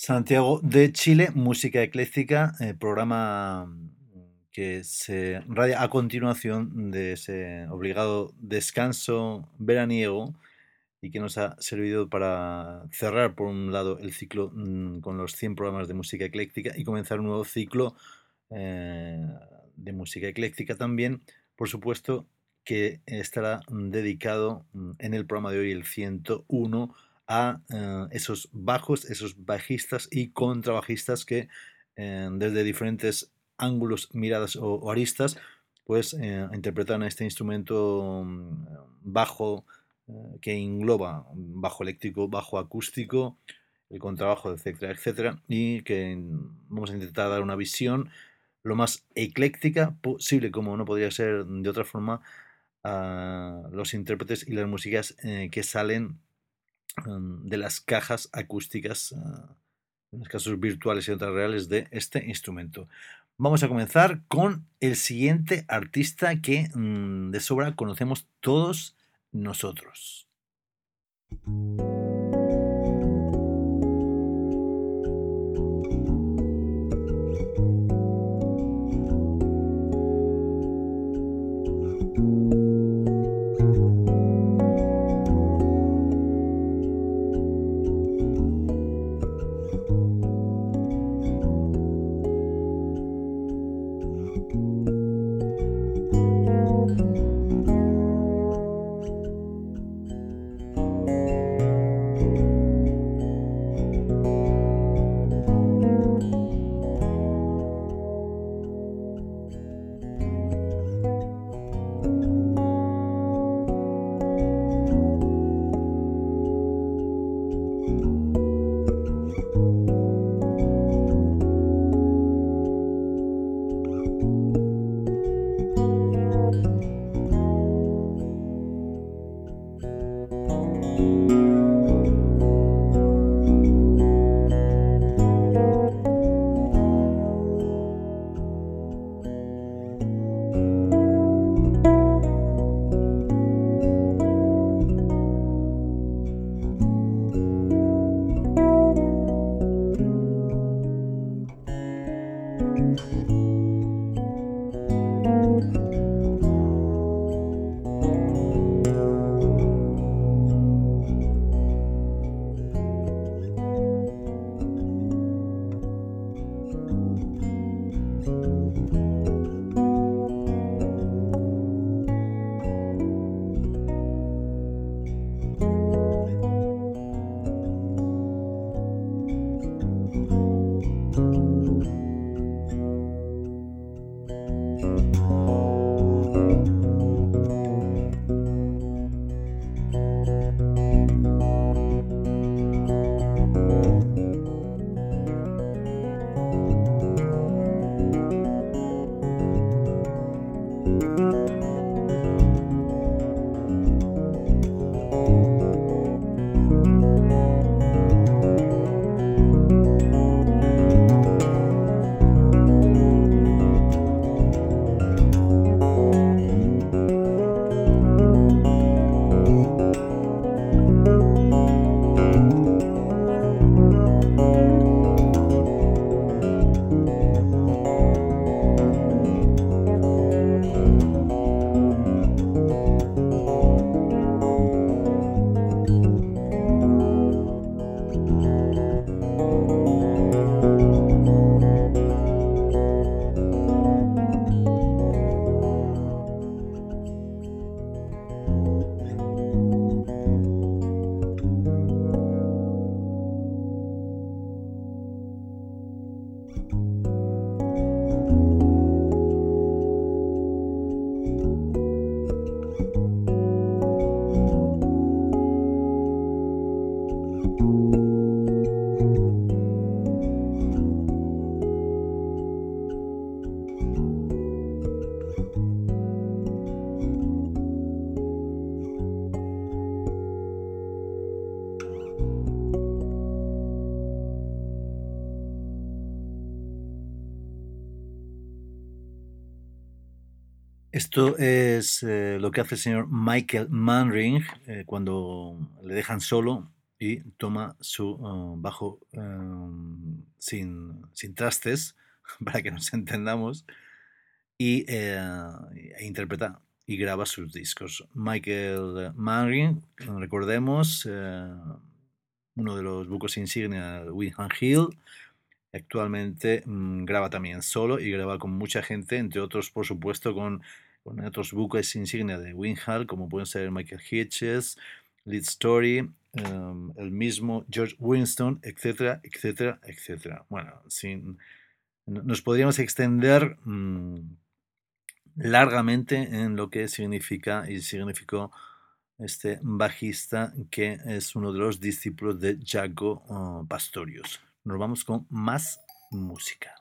Santiago de Chile, música ecléctica, programa que se radia a continuación de ese obligado descanso veraniego y que nos ha servido para cerrar, por un lado, el ciclo con los 100 programas de música ecléctica y comenzar un nuevo ciclo eh, de música ecléctica también, por supuesto, que estará dedicado en el programa de hoy, el 101, a esos bajos, esos bajistas y contrabajistas que desde diferentes ángulos, miradas o aristas, pues interpretan este instrumento bajo que engloba bajo eléctrico, bajo acústico, el contrabajo, etcétera, etcétera, y que vamos a intentar dar una visión lo más ecléctica posible, como no podría ser de otra forma, a los intérpretes y las músicas que salen de las cajas acústicas, en los casos virtuales y otras reales, de este instrumento. Vamos a comenzar con el siguiente artista que de sobra conocemos todos nosotros. Esto es lo que hace el señor Michael Manring cuando le dejan solo y toma su bajo sin trastes, para que nos entendamos, e interpreta y graba sus discos. Michael Manring, recordemos, uno de los buques insignia de Windham Hill, actualmente graba también solo y graba con mucha gente, entre otros, por supuesto, con otros buques insignia de Windham, como pueden ser Michael Hitches, Lead Story, el mismo George Winston, etcétera, etcétera, etcétera. Bueno, nos podríamos extender largamente en lo que significa y significó este bajista, que es uno de los discípulos de Jaco Pastorius. Nos vamos con más música.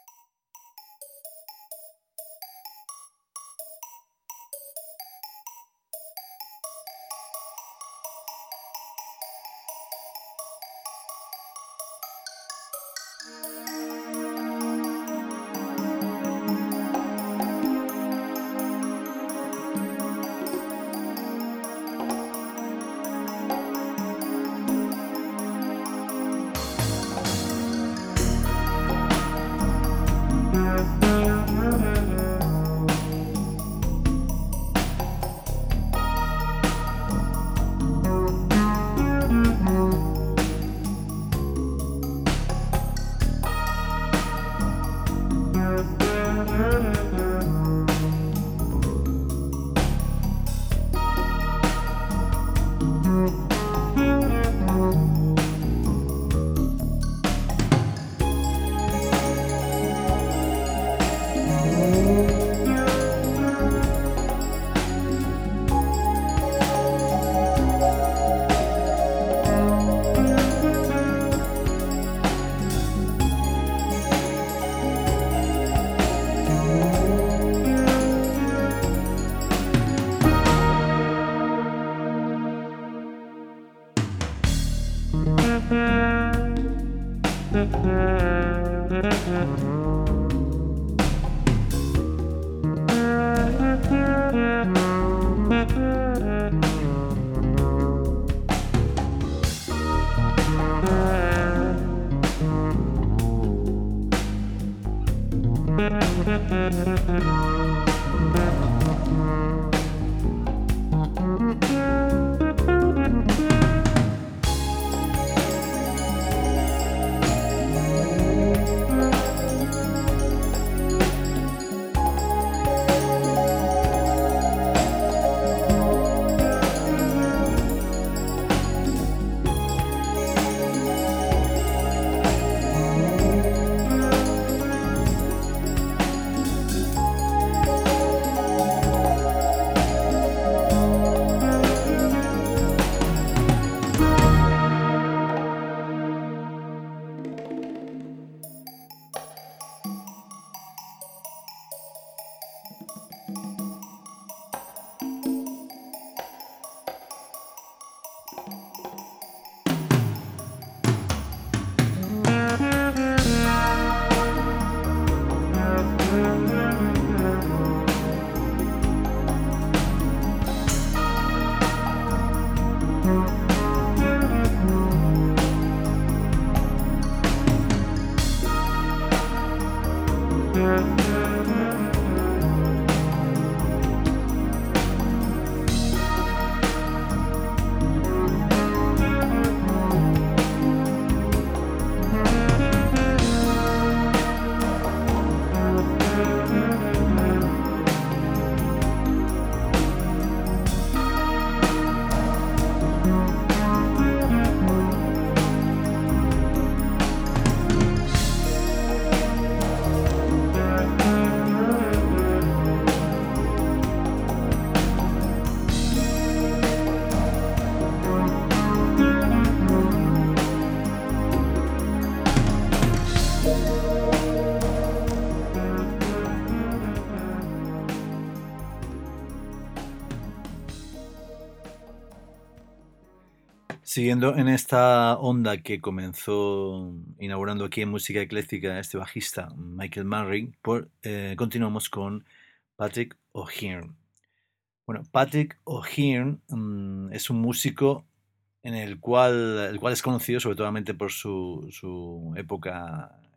Siguiendo en esta onda que comenzó inaugurando aquí en música ecléctica este bajista Michael Manring, continuamos con Patrick O'Hearn. Bueno, Patrick O'Hearn es un músico el cual es conocido sobre todo por su época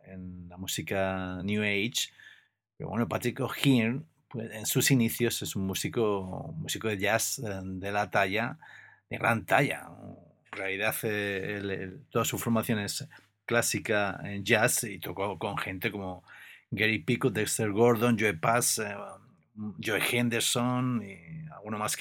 la música New Age. Pero bueno, Patrick O'Hearn, pues, en sus inicios es un músico de jazz de la talla, de gran talla. En realidad, toda su formación es clásica en jazz y tocó con gente como Gary Pico, Dexter Gordon, Joe Pass, Joe Henderson y alguno más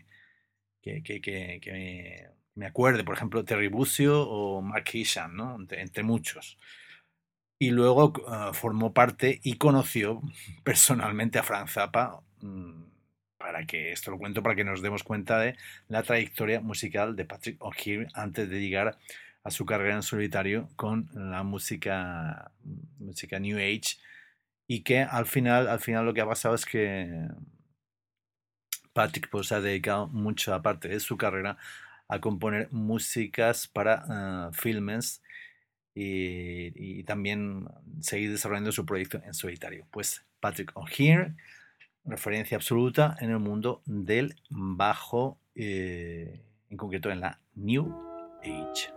que me acuerde, por ejemplo, Terry Buccio o Mark Isham, ¿no? Entre muchos. Y luego formó parte y conoció personalmente a Frank Zappa, para que esto lo cuento para que nos demos cuenta de la trayectoria musical de Patrick O'Hearn antes de llegar a su carrera en solitario con la música New Age, y que al final lo que ha pasado es que Patrick pues, ha dedicado mucha parte de su carrera a componer músicas para filmes y también seguir desarrollando su proyecto en solitario. Pues Patrick O'Hearn, referencia absoluta en el mundo del bajo, en concreto en la New Age.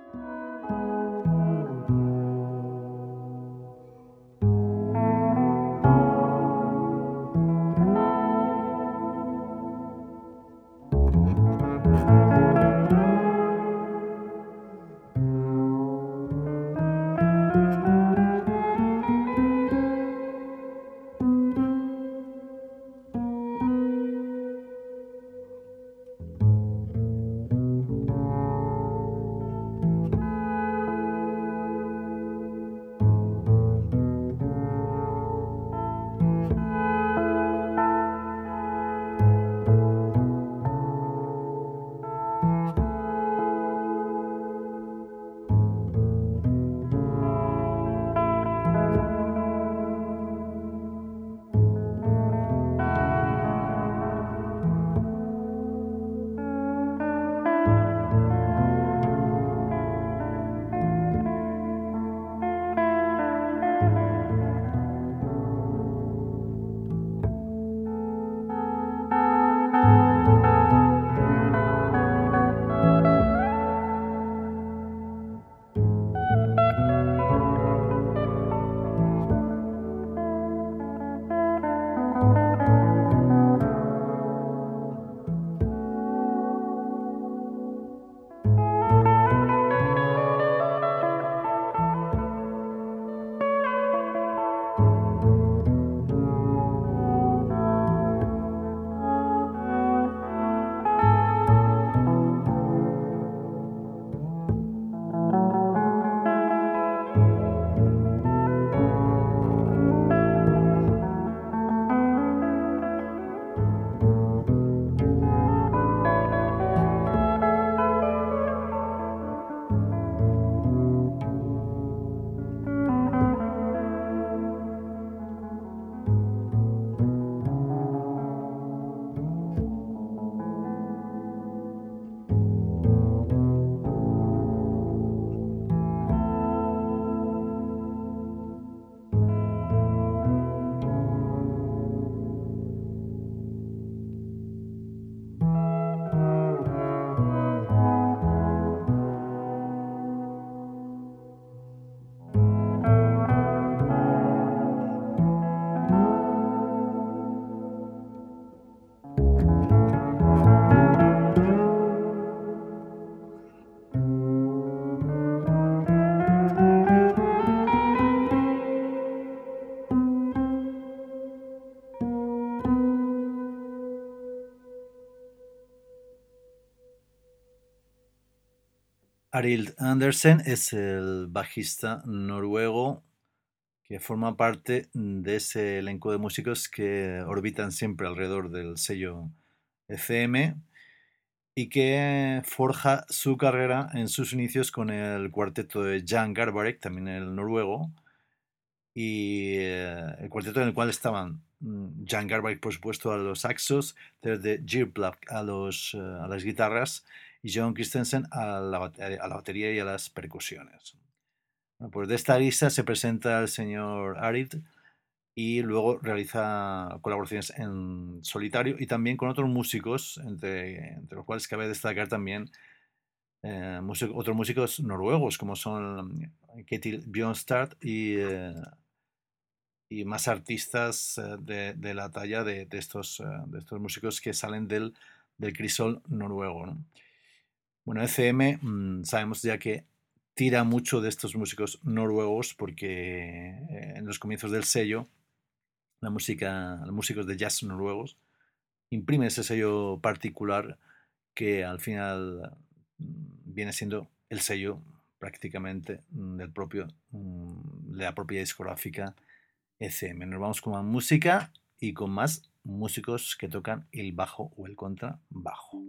Arild Andersen es el bajista noruego que forma parte de ese elenco de músicos que orbitan siempre alrededor del sello ECM y que forja su carrera en sus inicios con el cuarteto de Jan Garbarek, también el noruego, y el cuarteto en el cual estaban Jan Garbarek, por supuesto, a los saxos, desde Jirblak a las guitarras y John Christensen a la batería y a las percusiones. Bueno, pues de esta lista se presenta el señor Arid y luego realiza colaboraciones en solitario y también con otros músicos, entre los cuales cabe destacar también otros músicos noruegos como son Ketil Bjørnstad y más artistas de la talla de estos músicos que salen del crisol noruego, ¿no? Bueno, ECM sabemos ya que tira mucho de estos músicos noruegos porque en los comienzos del sello, los músicos de jazz noruegos imprimen ese sello particular que al final viene siendo el sello prácticamente de la propia discográfica ECM. Nos vamos con más música y con más músicos que tocan el bajo o el contrabajo.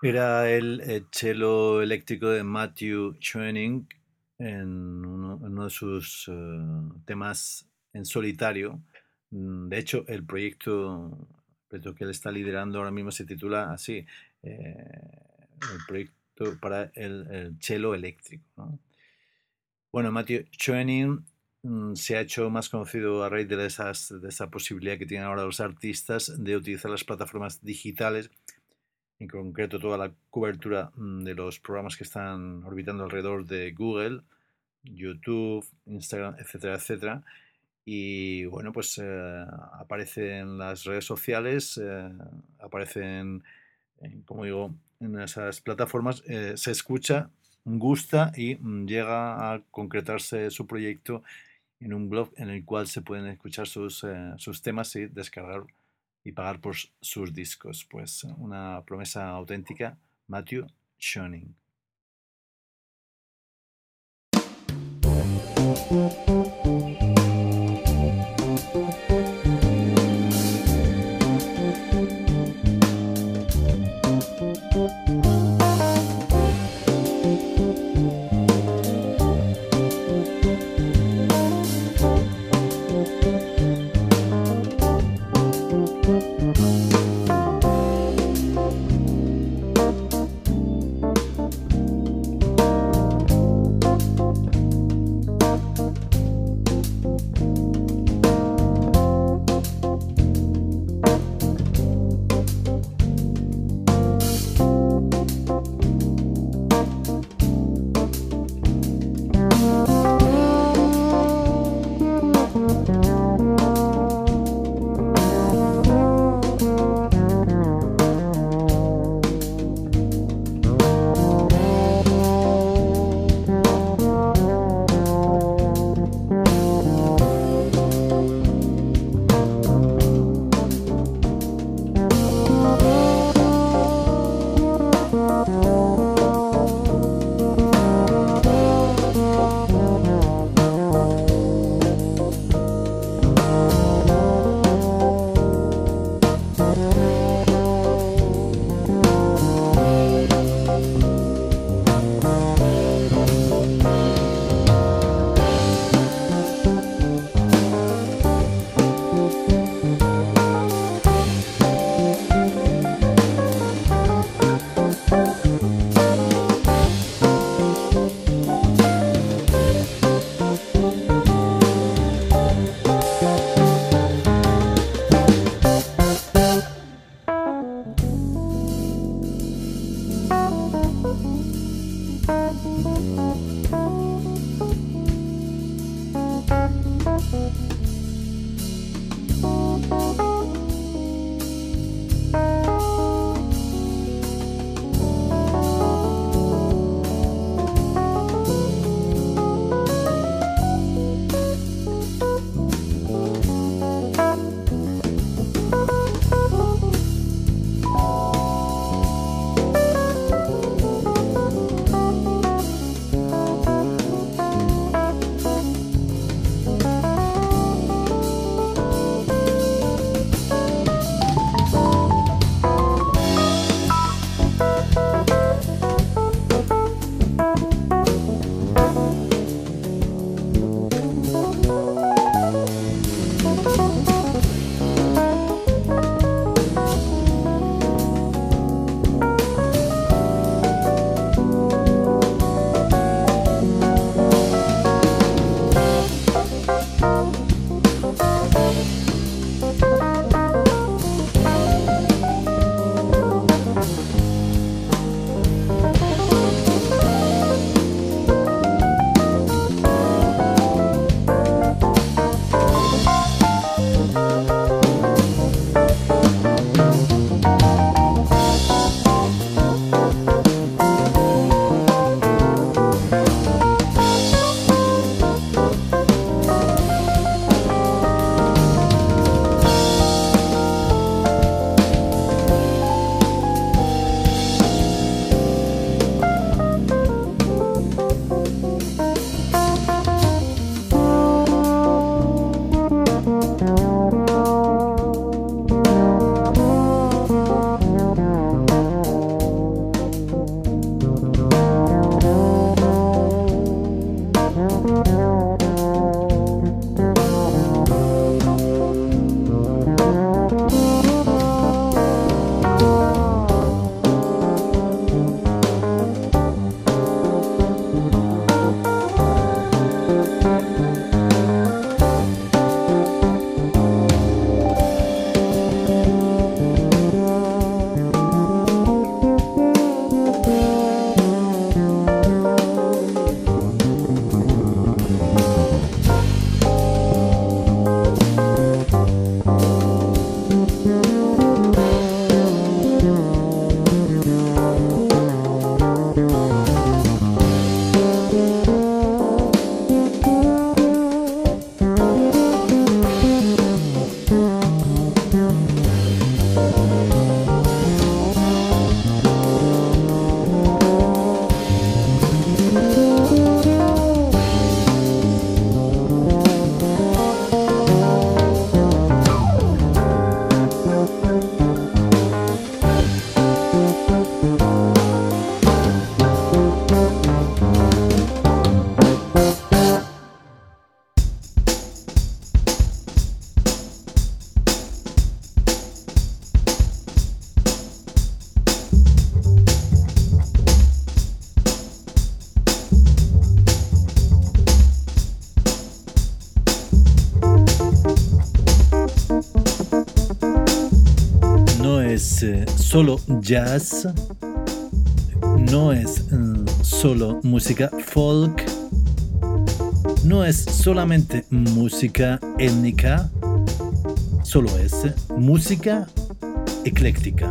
Era el cello eléctrico de Matthew Schoening en uno de sus temas en solitario. De hecho, el proyecto que él está liderando ahora mismo se titula así, el proyecto para el cello eléctrico, ¿no? Bueno, Matthew Schoening se ha hecho más conocido a raíz de esa posibilidad que tienen ahora los artistas de utilizar las plataformas digitales, en concreto toda la cobertura de los programas que están orbitando alrededor de Google, YouTube, Instagram, etcétera, etcétera. Y bueno, pues aparece en las redes sociales, aparecen, como digo, en esas plataformas, se escucha, gusta y llega a concretarse su proyecto en un blog en el cual se pueden escuchar sus temas y descargar y pagar por sus discos. Pues una promesa auténtica, Matthew Schoening. solo jazz, no es solo música folk, no es solamente música étnica, solo es música ecléctica.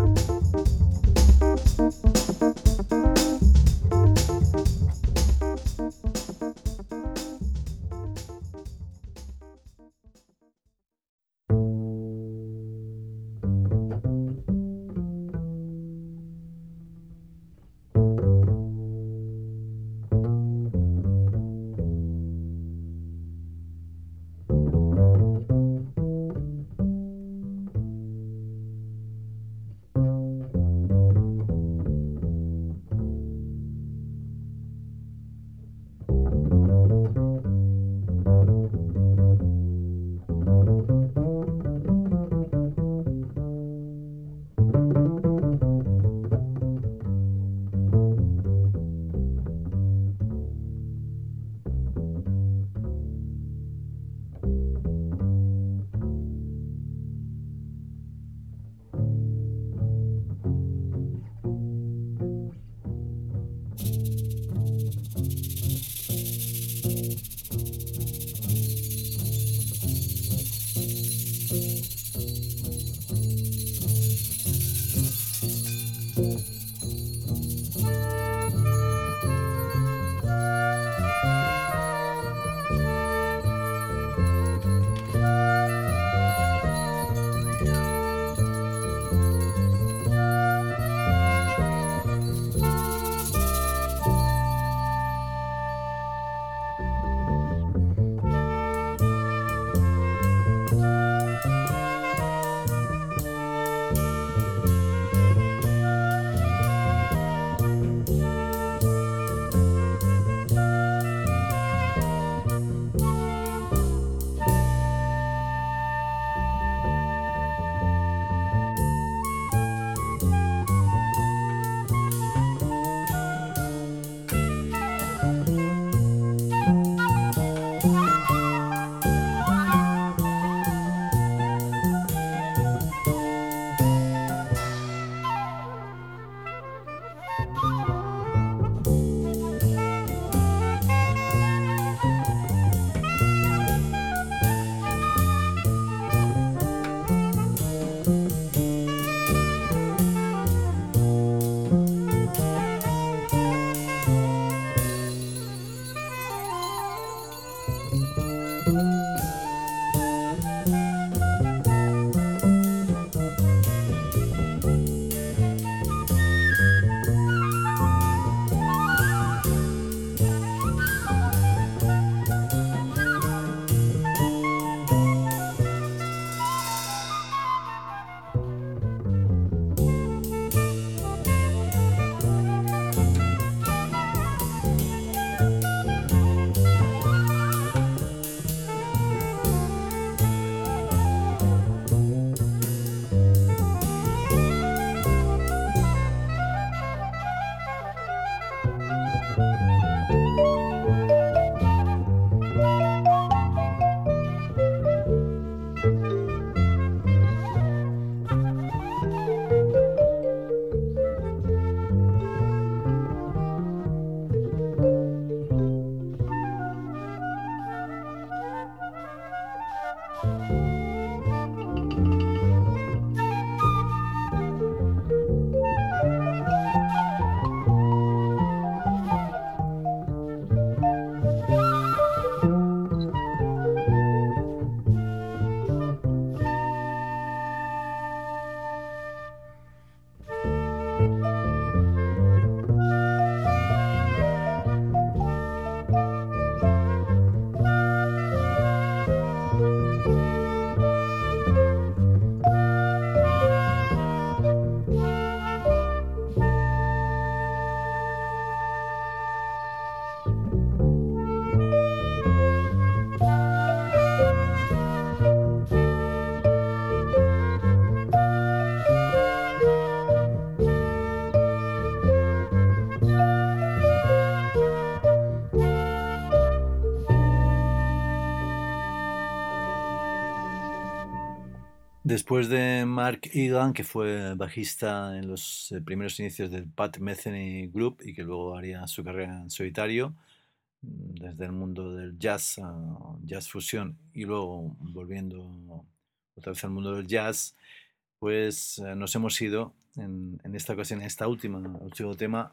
Después de Mark Egan, que fue bajista en los primeros inicios del Pat Metheny Group y que luego haría su carrera en solitario, desde el mundo del jazz a jazz fusión y luego volviendo otra vez al mundo del jazz, pues nos hemos ido en esta ocasión, en esta último tema,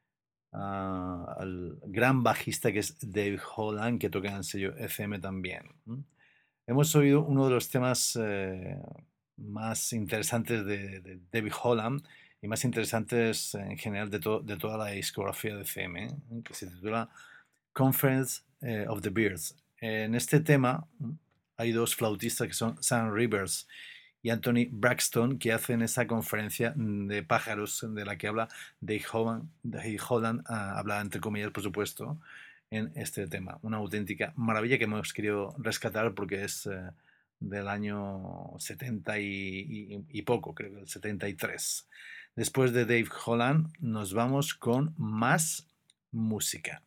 al gran bajista que es Dave Holland, que toca en el sello FM también. Hemos oído uno de los temas más interesantes de David Holland y más interesantes en general de toda la discografía de FM, que se titula Conference of the Birds. En este tema hay dos flautistas que son Sam Rivers y Anthony Braxton, que hacen esa conferencia de pájaros de la que habla Dave Holland, habla entre comillas, por supuesto, en este tema. Una auténtica maravilla que hemos querido rescatar porque es del año 70 y poco, creo que el 73. Después de Dave Holland nos vamos con más música.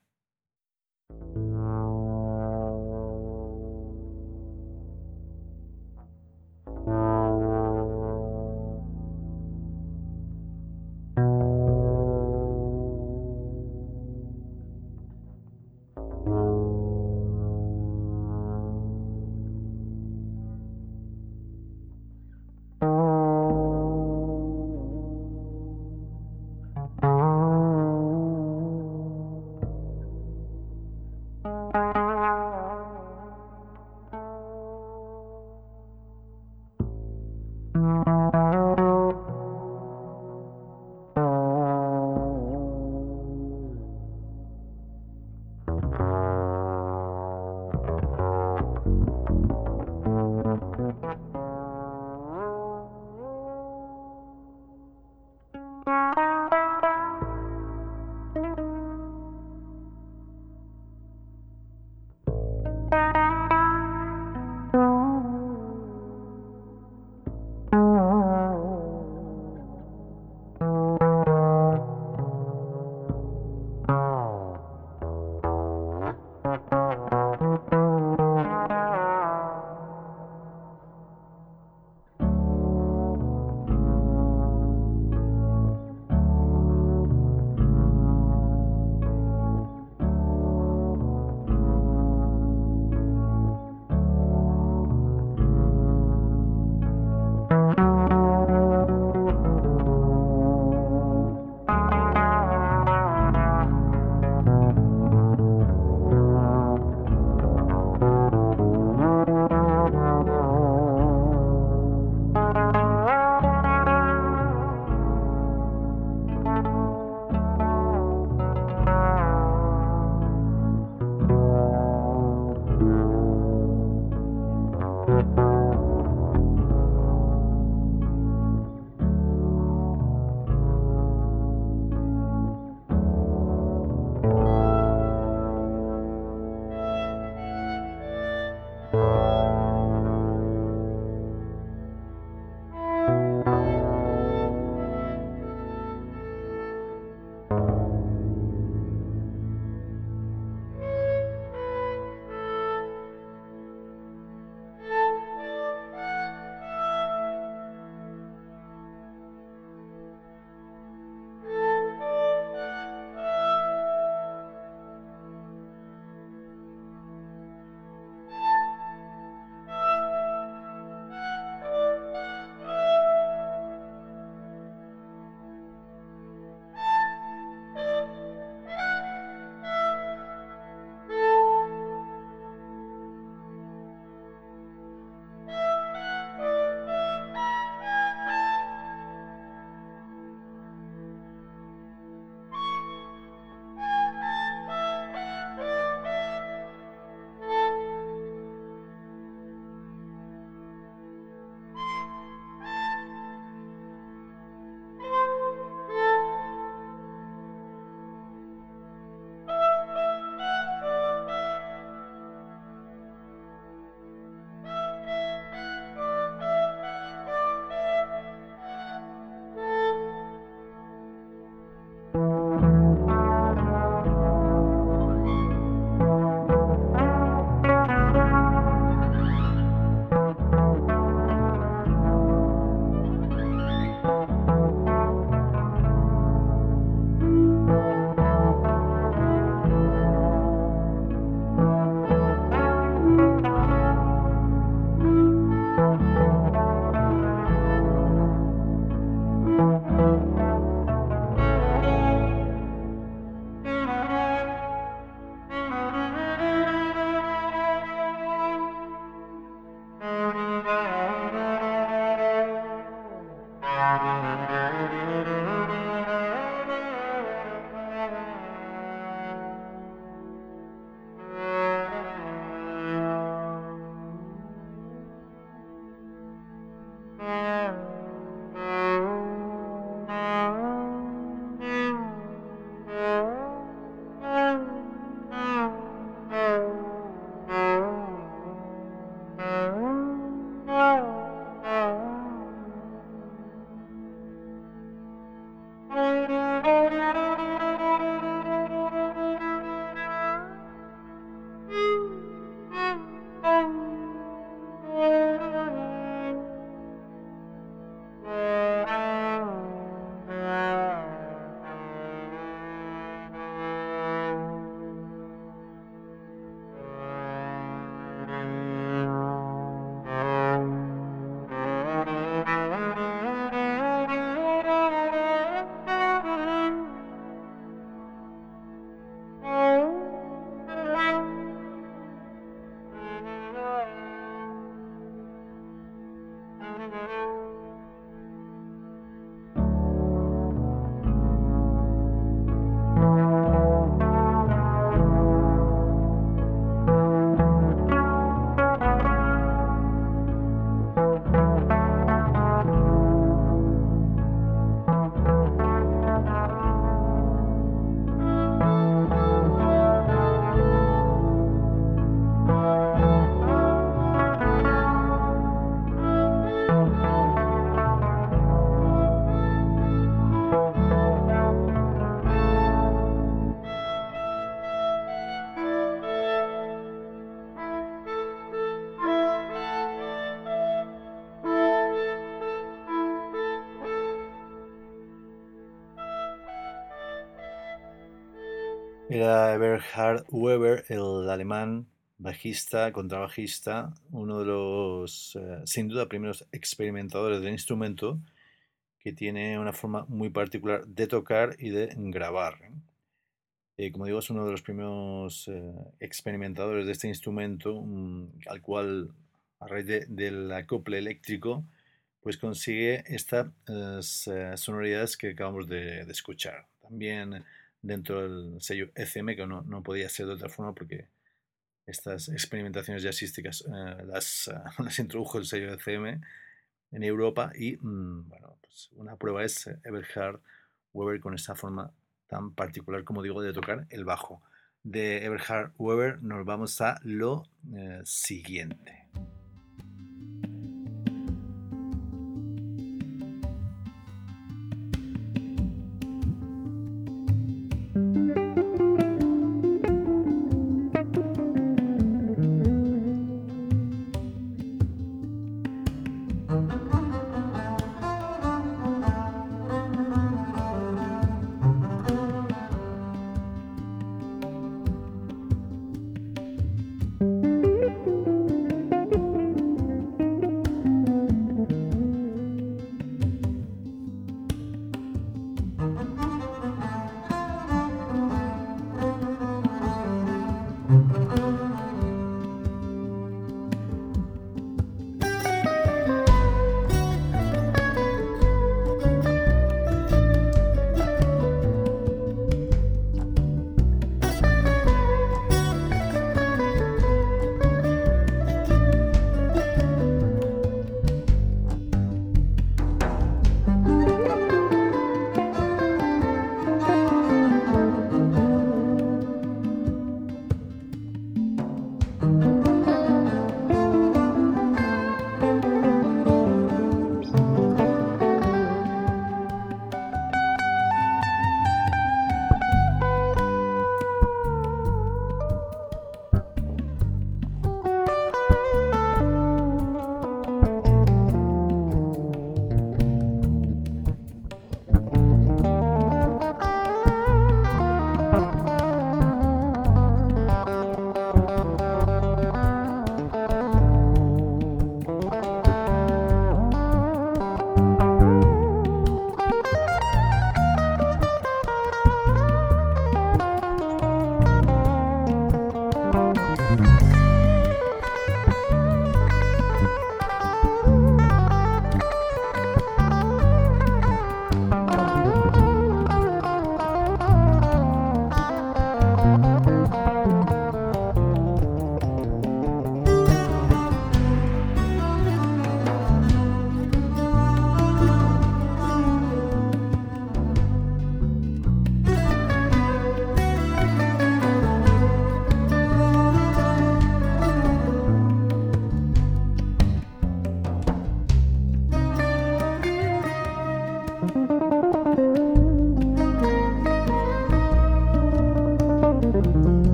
Era Eberhard Weber, el alemán, bajista, contrabajista, uno de los, sin duda, primeros experimentadores del instrumento, que tiene una forma muy particular de tocar y de grabar. Como digo, es uno de los primeros experimentadores de este instrumento, al cual, a raíz del acople eléctrico, pues consigue estas sonoridades que acabamos de escuchar. También dentro del sello ECM, que no podía ser de otra forma porque estas experimentaciones jazzísticas las introdujo el sello ECM en Europa y bueno, pues una prueba es Eberhard Weber con esa forma tan particular, como digo, de tocar el bajo. De Eberhard Weber nos vamos a lo siguiente.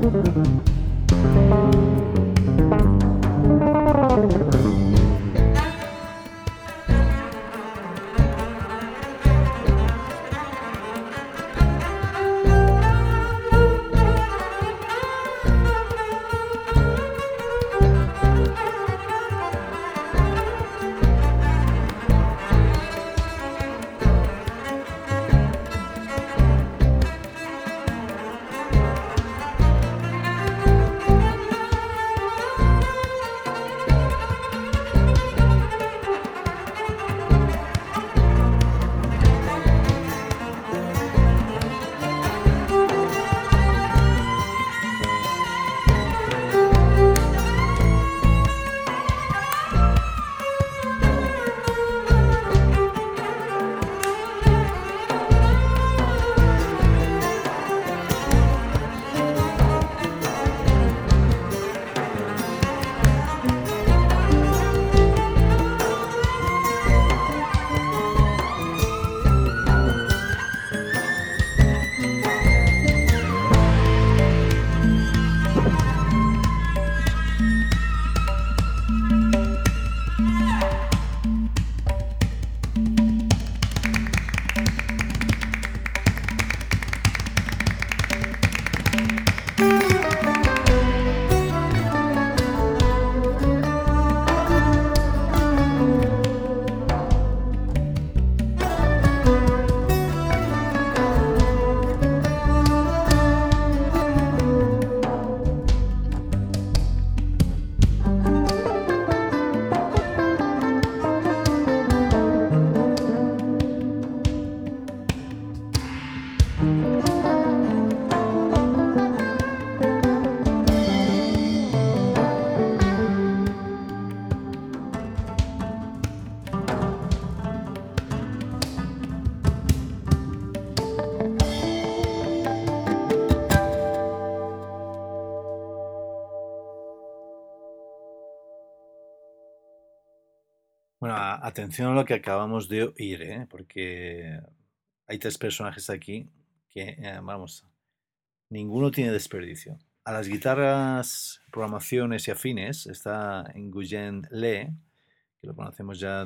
Bueno, atención a lo que acabamos de oír, porque hay tres personajes aquí que, vamos, ninguno tiene desperdicio. A las guitarras, programaciones y afines está Nguyen Le, que lo conocemos ya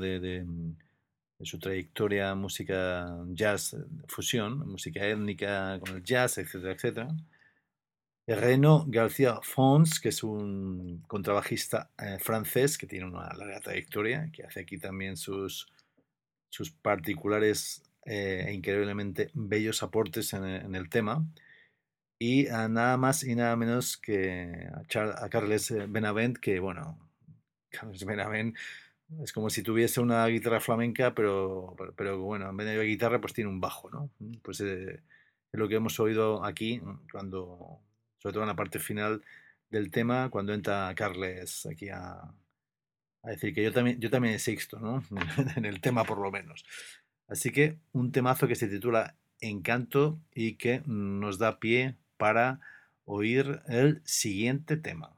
de su trayectoria música jazz fusión, música étnica con el jazz, etcétera, etcétera. Reno García Fons, que es un contrabajista francés que tiene una larga trayectoria, que hace aquí también sus particulares e increíblemente bellos aportes en el tema. Y a nada más y nada menos que a Carles Benavent, que bueno, Carles Benavent es como si tuviese una guitarra flamenca, pero bueno, en vez de guitarra pues tiene un bajo, ¿no? Pues es lo que hemos oído aquí, cuando, sobre todo en la parte final del tema, cuando entra Carles aquí a decir que yo también existo, ¿no? En el tema por lo menos. Así que un temazo que se titula Encanto y que nos da pie para oír el siguiente tema.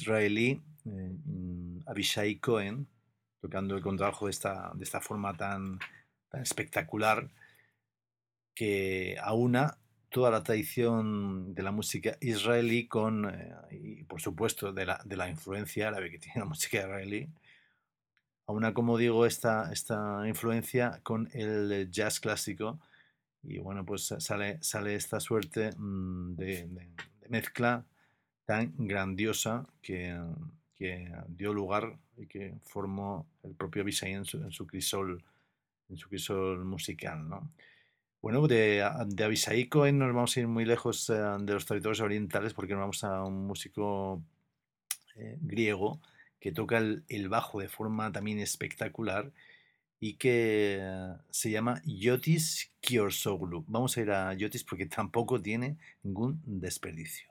israelí, Avishai Cohen, tocando el contrabajo de esta forma tan espectacular, que aúna toda la tradición de la música israelí con, y por supuesto, de la influencia árabe que tiene la música israelí, aúna, como digo, esta influencia con el jazz clásico. Y bueno, pues sale esta suerte de mezcla tan grandiosa que dio lugar y que formó el propio Abisai en su crisol musical, ¿no? Bueno, de Abisai Cohen nos vamos a ir muy lejos de los territorios orientales, porque nos vamos a un músico griego que toca el bajo de forma también espectacular y que se llama Yotis Kiorsoglu. Vamos a ir a Yotis porque tampoco tiene ningún desperdicio.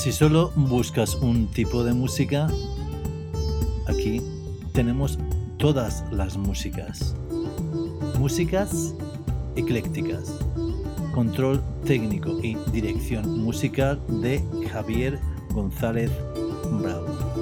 Si solo buscas un tipo de música, aquí tenemos todas las músicas. Músicas eclécticas. Control técnico y dirección musical de Javier González Bravo.